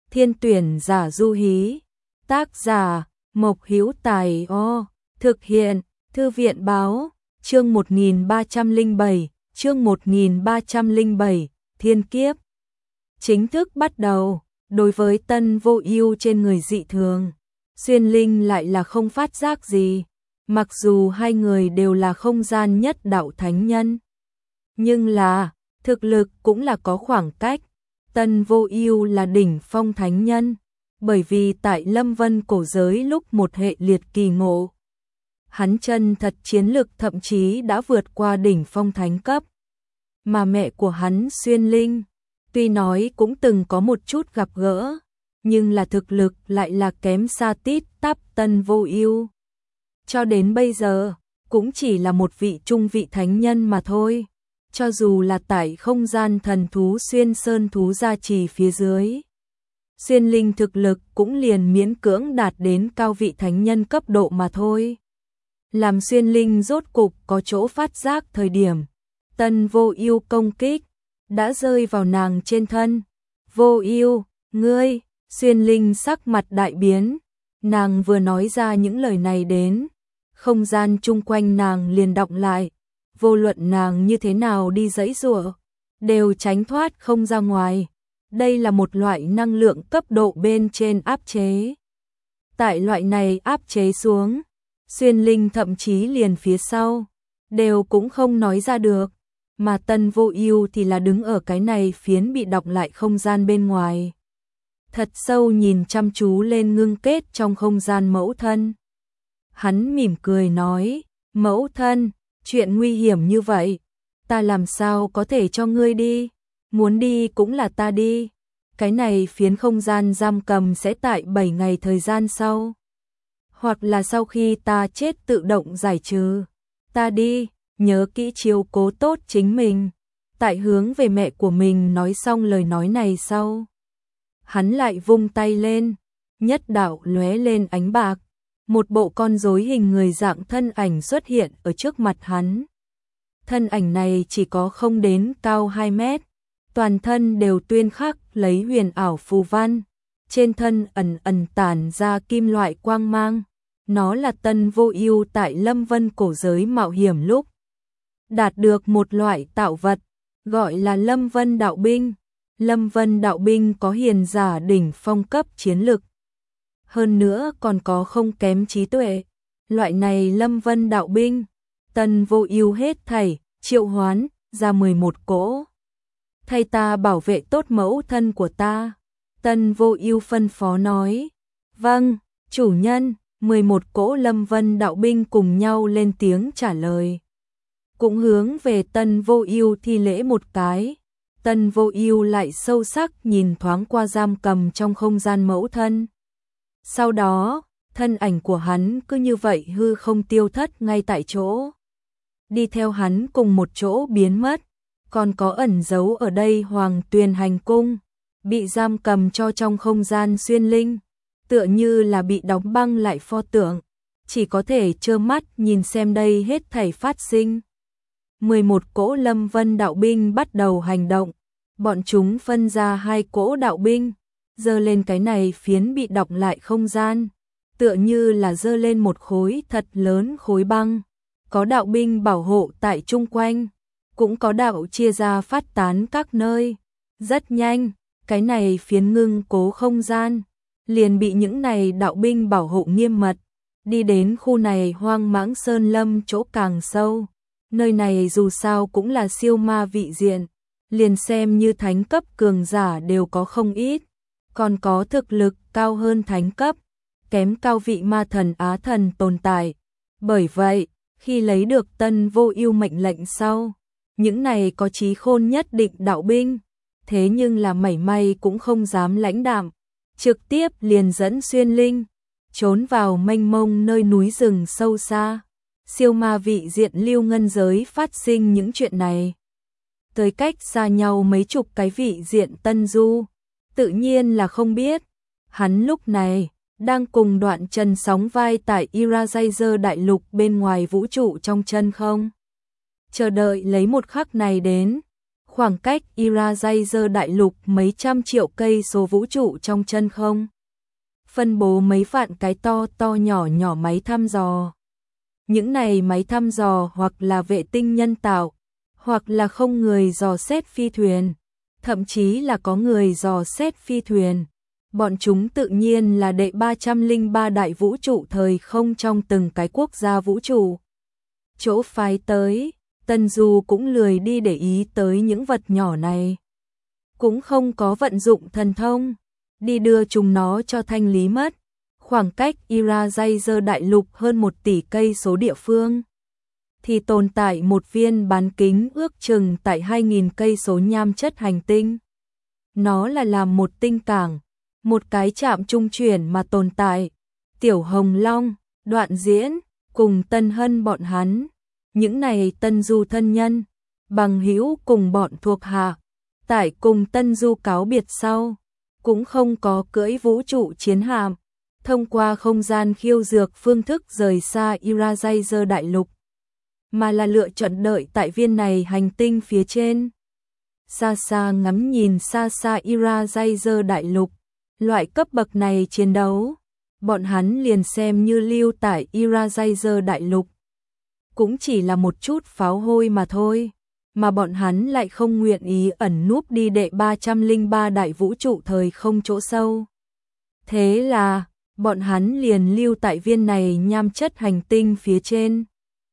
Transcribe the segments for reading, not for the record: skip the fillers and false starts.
Thiên tuyển giả du hí. Tác giả Mộc Hữu Tài. Thực hiện Thư viện báo. Chương 1307, Thiên kiếp. Chính thức bắt đầu. Đối với Tân Vô Ưu trên người dị thường, Xuyên Linh lại là không phát giác gì. Mặc dù hai người đều là không gian nhất đạo thánh nhân, nhưng là thực lực cũng là có khoảng cách. Tân Vô Ưu là đỉnh phong thánh nhân, bởi vì tại Lâm Vân cổ giới lúc một hệ liệt kỳ ngộ, hắn chân thật chiến lực thậm chí đã vượt qua đỉnh phong thánh cấp. Mà mẹ của hắn Xuyên Linh, tuy nói cũng từng có một chút gặp gỡ, nhưng là thực lực lại là kém xa tít tắp Tân Vô Ưu. Cho đến bây giờ, cũng chỉ là một vị trung vị thánh nhân mà thôi. Cho dù là tại không gian thần thú Xuyên Sơn thú gia trì phía dưới, Xuyên Linh thực lực cũng liền miễn cưỡng đạt đến cao vị thánh nhân cấp độ mà thôi. Làm Xuyên Linh rốt cục có chỗ phát giác thời điểm, Tân Vô Ưu công kích đã rơi vào nàng trên thân. Vô Ưu, ngươi! Xuyên Linh sắc mặt đại biến, nàng vừa nói ra những lời này đến, không gian chung quanh nàng liền đọng lại, vô luận nàng như thế nào đi giãy giụa, đều tránh thoát không ra ngoài. Đây là một loại năng lượng cấp độ bên trên áp chế. Tại loại này áp chế xuống, Xuyên Linh thậm chí liền phía sau đều cũng không nói ra được, mà Tân Vô Ưu thì là đứng ở cái này phiến bị đọng lại không gian bên ngoài, thật sâu nhìn chăm chú lên ngưng kết trong không gian mẫu thân. Hắn mỉm cười nói, mẫu thân, chuyện nguy hiểm như vậy, ta làm sao có thể cho ngươi đi, muốn đi cũng là ta đi. Cái này phiến không gian giam cầm sẽ tại 7 ngày thời gian sau, hoặc là sau khi ta chết tự động giải trừ. Ta đi, nhớ kỹ chiếu cố tốt chính mình. Tại hướng về mẹ của mình nói xong lời nói này sau, hắn lại vung tay lên, nhất đạo lóe lên ánh bạc, một bộ con rối hình người dạng thân ảnh xuất hiện ở trước mặt hắn. Thân ảnh này chỉ có không đến cao 2 mét, toàn thân đều tuyên khắc lấy huyền ảo phù văn, trên thân ẩn ẩn tản ra kim loại quang mang. Nó là Tân Vô Ưu tại Lâm Vân cổ giới mạo hiểm lúc đạt được một loại tạo vật, gọi là Lâm Vân đạo binh. Lâm Vân đạo binh có hiền giả đỉnh phong cấp chiến lực, hơn nữa còn có không kém trí tuệ. Loại này Lâm Vân đạo binh, Tân Vô Ưu hết thảy triệu hoán ra 11 cỗ. Thay ta bảo vệ tốt mẫu thân của ta. Tân Vô Ưu phân phó nói. Vâng, chủ nhân. 11 cỗ Lâm Vân đạo binh cùng nhau lên tiếng trả lời, cũng hướng về Tân Vô Ưu thi lễ một cái. Tân Vô Ưu lại sâu sắc nhìn thoáng qua giam cầm trong không gian mẫu thân. Sau đó, thân ảnh của hắn cứ như vậy hư không tiêu thất ngay tại chỗ. Đi theo hắn cùng một chỗ biến mất, còn có ẩn giấu ở đây Hoàng Tuyền hành cung, bị giam cầm cho trong không gian Xuyên Linh, tựa như là bị đóng băng lại pho tượng, chỉ có thể trơ mắt nhìn xem đây hết thảy phát sinh. 11 cỗ Lâm Vân đạo binh bắt đầu hành động, bọn chúng phân ra 2 cỗ đạo binh, giơ lên cái này phiến bị đọng lại không gian, tựa như là giơ lên một khối thật lớn khối băng. Có đạo binh bảo hộ tại chung quanh, cũng có đạo chia ra phát tán các nơi. Rất nhanh, cái này phiến ngưng cố không gian liền bị những này đạo binh bảo hộ nghiêm mật. Đi đến khu này Hoang Mãng Sơn Lâm chỗ càng sâu, nơi này dù sao cũng là siêu ma vị diện, liền xem như thánh cấp cường giả đều có không ít, còn có thực lực cao hơn thánh cấp, kém cao vị ma thần á thần tồn tại. Bởi vậy, khi lấy được Tân Vô Ưu mệnh lệnh sau, những này có chí khôn nhất định đạo binh, thế nhưng là mảy may cũng không dám lãnh đạm, trực tiếp liền dẫn Xuyên Linh trốn vào mênh mông nơi núi rừng sâu xa. Siêu ma vị diện Lưu Ngân giới phát sinh những chuyện này, tới cách xa nhau mấy chục cái vị diện Tân Du, tự nhiên là không biết. Hắn lúc này đang cùng Đoạn Trần sóng vai tại Irajazer đại lục bên ngoài vũ trụ trong chân không, chờ đợi lấy một khắc này đến. khoảng cách Irajazer đại lục mấy trăm triệu cây số vũ trụ trong chân không. Phân bố mấy vạn cái to to nhỏ nhỏ máy thăm dò. Những này máy thăm dò hoặc là vệ tinh nhân tạo, hoặc là không người dò xét phi thuyền, thậm chí là có người dò xét phi thuyền. Bọn chúng tự nhiên là đệ 303 đại vũ trụ thời không trong từng cái quốc gia vũ trụ. Chỗ phái tới, Tân Du cũng lười đi để ý tới những vật nhỏ này. Cũng không có vận dụng thần thông, đi đưa chúng nó cho thanh lý mất. Khoảng cách Irajazer đại lục hơn 1 tỷ cây số địa phương, thì tồn tại một viên bán kính ước chừng tại 2.000 cây số nham chất hành tinh. Nó là làm một tinh cảng, một cái trạm trung chuyển mà tồn tại. Tiểu Hồng Long, Đoạn Diễn, cùng Tân Hân bọn hắn, những này Tân Du thân nhân, bằng hữu cùng bọn thuộc hạ, tại cùng Tân Du cáo biệt sau, cũng không có cưỡi vũ trụ chiến hạm, thông qua không gian khiêu dược phương thức rời xa Irajazer đại lục, mà là lựa chọn đợi tại viên này hành tinh phía trên. Xa xa ngắm nhìn xa xa Irajazer đại lục, loại cấp bậc này chiến đấu, bọn hắn liền xem như lưu tại Irajazer đại lục. Cũng chỉ là một chút pháo hôi mà thôi, mà bọn hắn lại không nguyện ý ẩn núp đi đệ 303 đại vũ trụ thời không chỗ sâu. Thế là, bọn hắn liền lưu tại viên này nham chất hành tinh phía trên.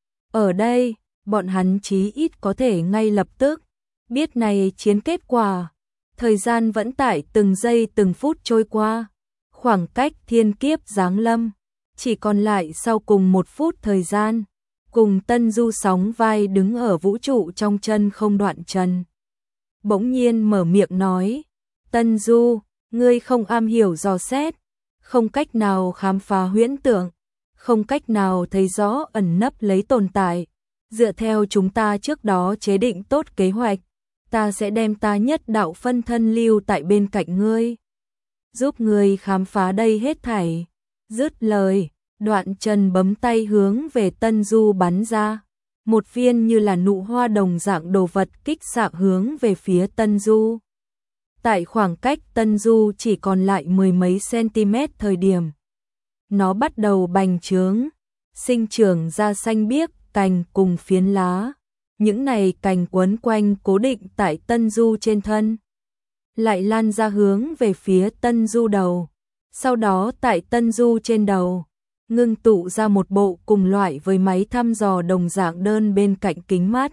Ở đây, bọn hắn chí ít có thể ngay lập tức biết này chiến kết quả. Thời gian vẫn tại từng giây từng phút trôi qua. Khoảng cách thiên kiếp giáng lâm, chỉ còn lại sau cùng 1 phút thời gian. Cùng Tân Du sóng vai đứng ở vũ trụ trong chân không đoạn trần. Bỗng nhiên mở miệng nói, Tân Du, ngươi không am hiểu dò xét, không cách nào khám phá huyễn tượng, không cách nào thấy rõ ẩn nấp lấy tồn tại. Dựa theo chúng ta trước đó chế định tốt kế hoạch, ta sẽ đem ta nhất đạo phân thân lưu tại bên cạnh ngươi, giúp ngươi khám phá đây hết thảy. Dứt lời, Đoạn Trần bấm tay hướng về Tân Du bắn ra. Một viên như là nụ hoa đồng dạng đồ vật kích xạ hướng về phía Tân Du. Tại khoảng cách Tân Du chỉ còn lại 10 mấy cm thời điểm, nó bắt đầu bành trướng, sinh trưởng ra xanh biếc cành cùng phiến lá. Những này cành quấn quanh cố định tại Tân Du trên thân, lại lan ra hướng về phía Tân Du đầu. Sau đó tại Tân Du trên đầu, ngưng tụ ra một bộ cùng loại với máy thăm dò đồng dạng đơn bên cạnh kính mắt.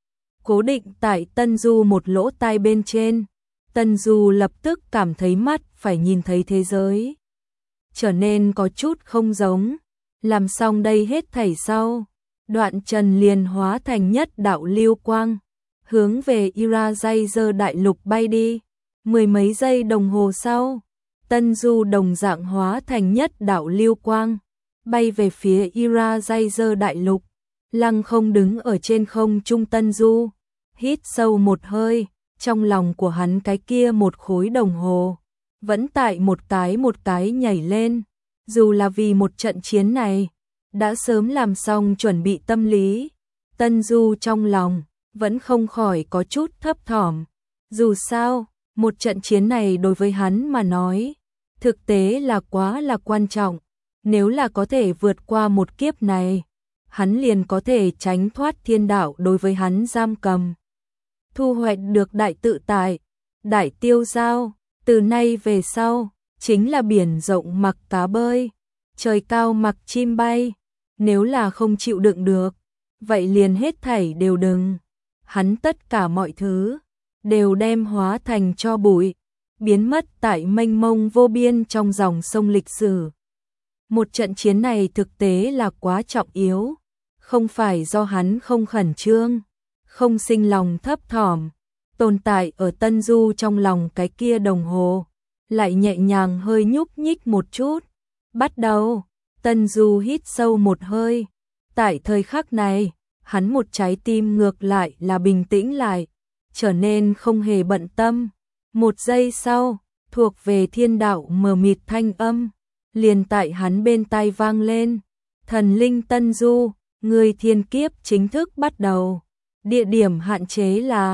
Cố định tại Tân Du một lỗ tai bên trên, Tân Du lập tức cảm thấy mắt phải nhìn thấy thế giới. Trở nên có chút không giống. Làm xong đây hết thảy sau, Đoạn Trần liền hóa thành nhất đạo lưu quang, hướng về Irajazer đại lục bay đi. 10 mấy giây đồng hồ sau, Tân Du đồng dạng hóa thành nhất đạo lưu quang, bay về phía Irajazer đại lục. Lăng không đứng ở trên không trung Tân Du, hít sâu một hơi, trong lòng của hắn cái kia một khối đồng hồ, vẫn tại một cái nhảy lên. Dù là vì một trận chiến này, đã sớm làm xong chuẩn bị tâm lý, Tân Du trong lòng vẫn không khỏi có chút thấp thỏm. Dù sao, một trận chiến này đối với hắn mà nói, thực tế là quá là quan trọng. Nếu là có thể vượt qua một kiếp này, hắn liền có thể tránh thoát thiên đạo đối với hắn giam cầm, thu hoạch được đại tự tại, đại tiêu giao. Từ nay về sau, chính là biển rộng mặc cá bơi, trời cao mặc chim bay. Nếu là không chịu đựng được, vậy liền hết thảy đều đừng. Hắn tất cả mọi thứ đều đem hóa thành tro bụi, biến mất tại mênh mông vô biên trong dòng sông lịch sử. Một trận chiến này thực tế là quá trọng yếu, không phải do hắn không khẩn trương, không sinh lòng thấp thỏm, tồn tại ở Tân Du trong lòng cái kia đồng hồ, lại nhẹ nhàng hơi nhúc nhích một chút. Bắt đầu, Tân Du hít sâu một hơi. Tại thời khắc này, hắn một trái tim ngược lại là bình tĩnh lại, trở nên không hề bận tâm. Một giây sau, thuộc về thiên đạo mờ mịt thanh âm, liền tại hắn bên tai vang lên. Thần linh Tân Du, người thiên kiếp chính thức bắt đầu. Địa điểm hạn chế là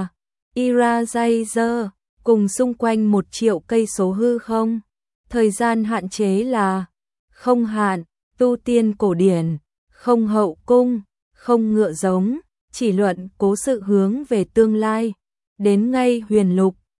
Eraser, cùng xung quanh 1 triệu cây số hư không. Thời gian hạn chế là không hạn, tu tiên cổ điển, không hậu cung, không ngựa giống, chỉ luận cố sự hướng về tương lai. Đến ngay huyền lục,